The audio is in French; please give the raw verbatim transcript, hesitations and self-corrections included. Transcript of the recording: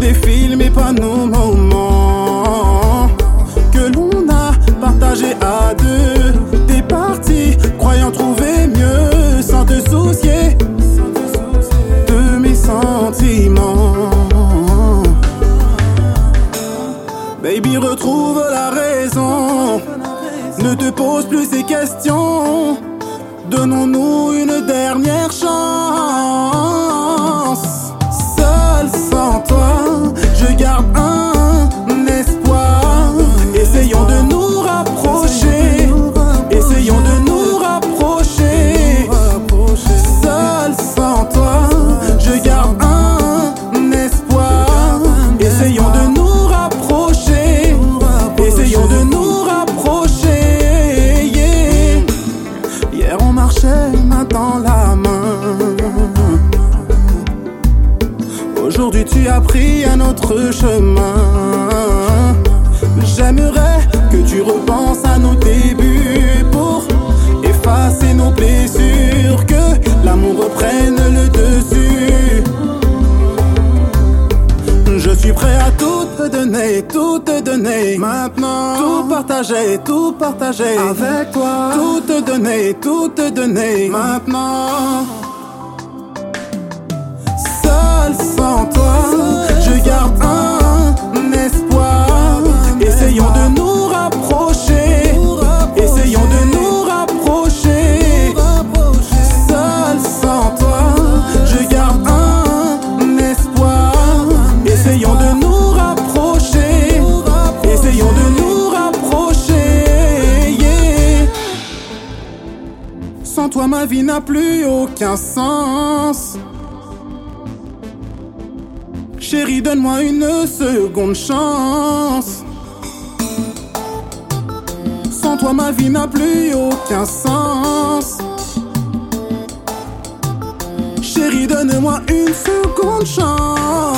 des films et pas nos moments que l'on a partagés à deux. T'es parti, croyant trouver mieux sans te soucier de mes sentiments. Baby, retrouve la raison, ne te pose plus ces questions. Donnons-nous une dernière chance. Seul sans toi, je garde un espoir. Essayons de nous rapprocher, essayons de nous rapprocher. Seul sans toi, je garde un espoir. Essayons de nous rapprocher, essayons de nous rapprocher. Yeah. Hier on marchait main dans la main. Aujourd'hui tu as pris un autre chemin. J'aimerais que tu repenses à nos débuts pour effacer nos blessures, que l'amour reprenne le dessus. Je suis prêt à tout te donner, tout te donner maintenant. Tout partager, tout partager avec toi. Tout te donner, tout te donner maintenant. Seul sans toi, je garde un espoir. Essayons de nous rapprocher, essayons de nous rapprocher. Seul sans toi, je garde un espoir. Essayons de nous rapprocher, essayons de nous rapprocher. Yeah. Sans toi ma vie n'a plus aucun sens. Chérie, donne-moi une seconde chance. Sans toi ma vie n'a plus aucun sens. Chérie, donne-moi une seconde chance.